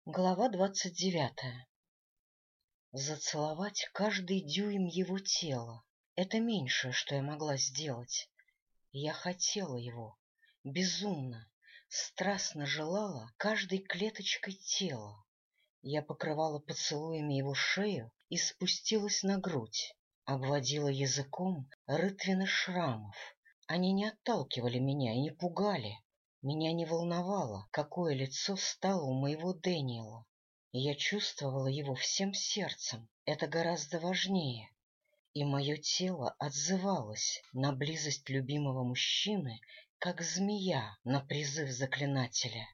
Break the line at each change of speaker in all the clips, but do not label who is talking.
Глава 29. Зацеловать каждый дюйм его тела — это меньшее, что я могла сделать. Я хотела его, безумно, страстно желала каждой клеточкой тела. Я покрывала поцелуями его шею и спустилась на грудь, обводила языком рытвины шрамов. Они не отталкивали меня и не пугали. Меня не волновало, какое лицо стало у моего Дэниела. Я чувствовала его всем сердцем, это гораздо важнее, и мое тело отзывалось на близость любимого мужчины, как змея на призыв заклинателя.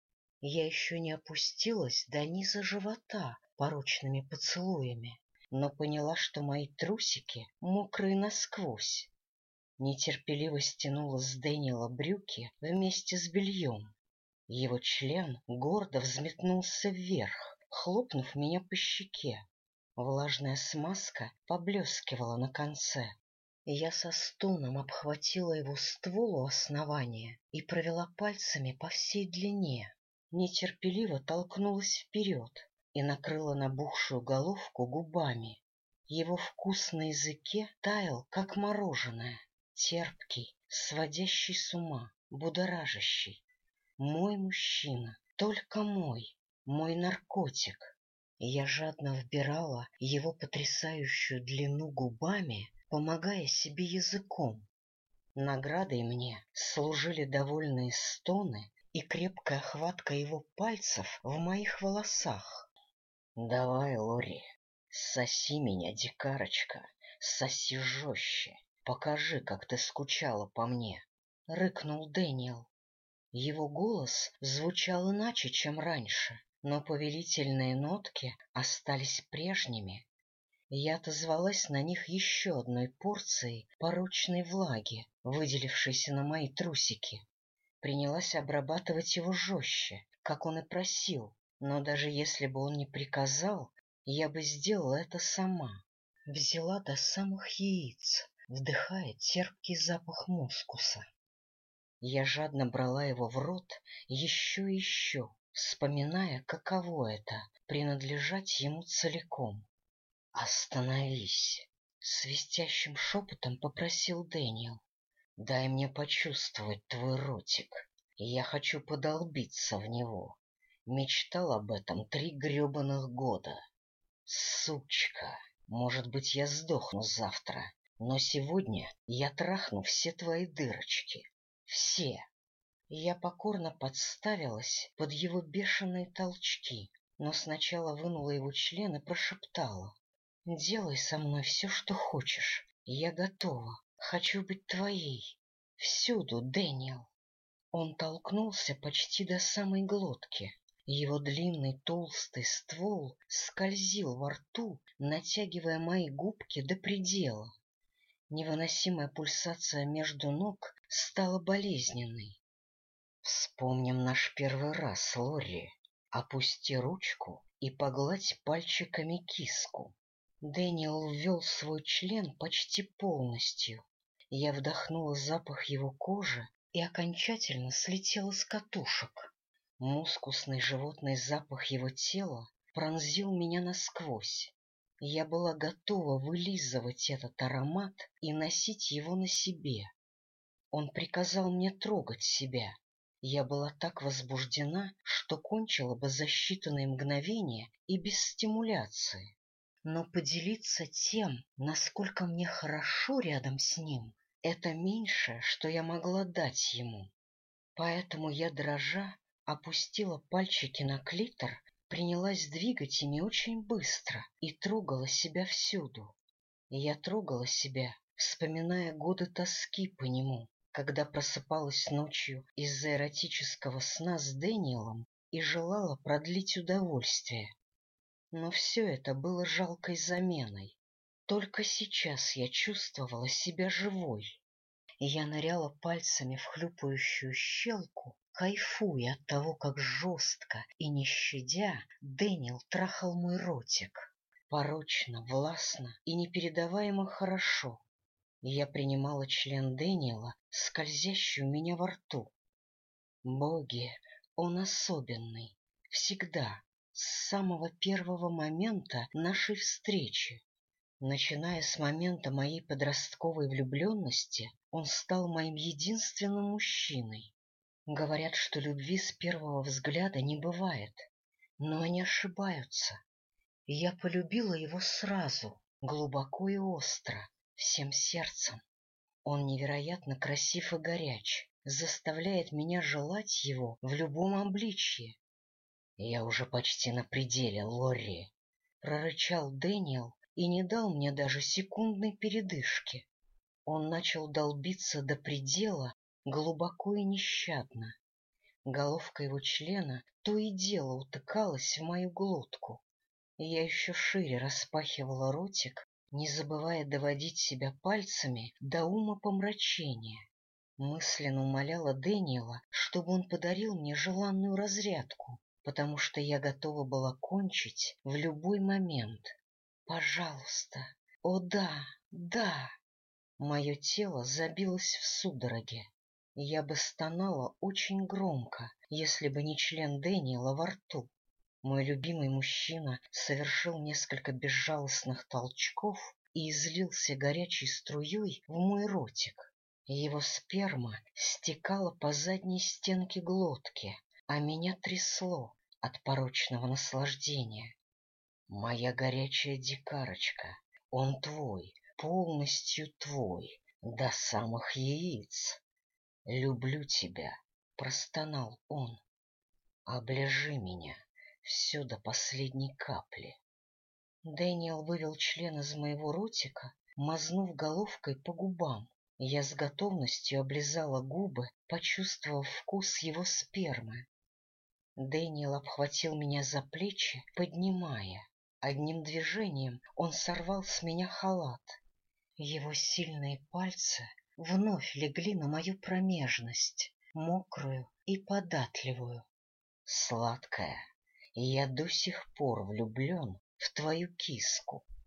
Я еще не опустилась до низа живота порочными поцелуями, но поняла, что мои трусики мокрые насквозь. Нетерпеливо стянула с Дэниела брюки вместе с бельем. Его член гордо взметнулся вверх, хлопнув меня по щеке. Влажная смазка поблескивала на конце. Я со стоном обхватила его ствол у основания и провела пальцами по всей длине. Нетерпеливо толкнулась вперед и накрыла набухшую головку губами. Его вкус на языке таял, как мороженое, терпкий, сводящий с ума, будоражащий. Мой мужчина, только мой наркотик. Я жадно вбирала его потрясающую длину губами, помогая себе языком. Наградой мне служили довольные стоны и крепкая хватка его пальцев в моих волосах. — Давай, Лори, соси меня, дикарочка, соси жестче, покажи, как ты скучала по мне, — рыкнул Дэниел. Его голос звучал иначе, чем раньше, но повелительные нотки остались прежними. Я отозвалась на них еще одной порцией порочной влаги, выделившейся на мои трусики. Принялась обрабатывать его жестче, как он и просил, но даже если бы он не приказал, я бы сделала это сама. Взяла до самых яиц, вдыхая терпкий запах мускуса. Я жадно брала его в рот еще и еще, вспоминая, каково это — принадлежать ему целиком. — Остановись! — свистящим шепотом попросил Дэниел. — Дай мне почувствовать твой ротик. Я хочу подолбиться в него. Мечтал об этом 3 гребаных года. Сучка! Может быть, я сдохну завтра, но сегодня я трахну все твои дырочки. Все. Я покорно подставилась под его бешеные толчки, но сначала вынула его член и прошептала: — Делай со мной все, что хочешь. Я готова. Хочу быть твоей. Всюду, Дэниел. Он толкнулся почти до самой глотки. Его длинный толстый ствол скользил во рту, натягивая мои губки до предела. Невыносимая пульсация между ног стала болезненной. Вспомним наш первый раз, Лори. Опусти ручку и погладь пальчиками киску. Дэниел ввел свой член почти полностью. Я вдохнула запах его кожи и окончательно слетела с катушек. Мускусный животный запах его тела пронзил меня насквозь. Я была готова вылизывать этот аромат и носить его на себе. Он приказал мне трогать себя. Я была так возбуждена, что кончила бы за считанные мгновения и без стимуляции. Но поделиться тем, насколько мне хорошо рядом с ним, это меньшее, что я могла дать ему. Поэтому я, дрожа, опустила пальчики на клитор, принялась двигать ими очень быстро и трогала себя всюду. Я трогала себя, вспоминая годы тоски по нему, когда просыпалась ночью из-за эротического сна с Дэниелом и желала продлить удовольствие. Но все это было жалкой заменой. Только сейчас я чувствовала себя живой. Я ныряла пальцами в хлюпающую щелку, кайфуя от того, как жестко и не щадя Дэниел трахал мой ротик. Порочно, властно и непередаваемо хорошо. Я принимала член Дэниела, скользящий у меня во рту. Боги, он особенный, всегда, с самого первого момента нашей встречи. Начиная с момента моей подростковой влюбленности, он стал моим единственным мужчиной. Говорят, что любви с первого взгляда не бывает, но они ошибаются. Я полюбила его сразу, глубоко и остро, всем сердцем. Он невероятно красив и горяч, заставляет меня желать его в любом обличье. — Я уже почти на пределе, Лорри, — прорычал Дэниел и не дал мне даже секундной передышки. Он начал долбиться до предела глубоко и нещадно. Головка его члена то и дело утыкалась в мою глотку. Я еще шире распахивала ротик, не забывая доводить себя пальцами до умопомрачения. Мысленно умоляла Дэниела, чтобы он подарил мне желанную разрядку, потому что я готова была кончить в любой момент. Пожалуйста, о да, да! Мое тело забилось в судороге. Я бы стонала очень громко, если бы не член Дэниела во рту. Мой любимый мужчина совершил несколько безжалостных толчков и излился горячей струей в мой ротик. Его сперма стекала по задней стенке глотки, а меня трясло от порочного наслаждения. Моя горячая дикарочка, он твой, полностью твой, до самых яиц. Люблю тебя, простонал он. Оближи меня. Все до последней капли. Дэниел вывел член из моего ротика, мазнув головкой по губам. Я с готовностью облизала губы, почувствовав вкус его спермы. Дэниел обхватил меня за плечи, поднимая. Одним движением он сорвал с меня халат. Его сильные пальцы вновь легли на мою промежность, мокрую и податливую. Сладкая. И я до сих пор влюблен в твою киску.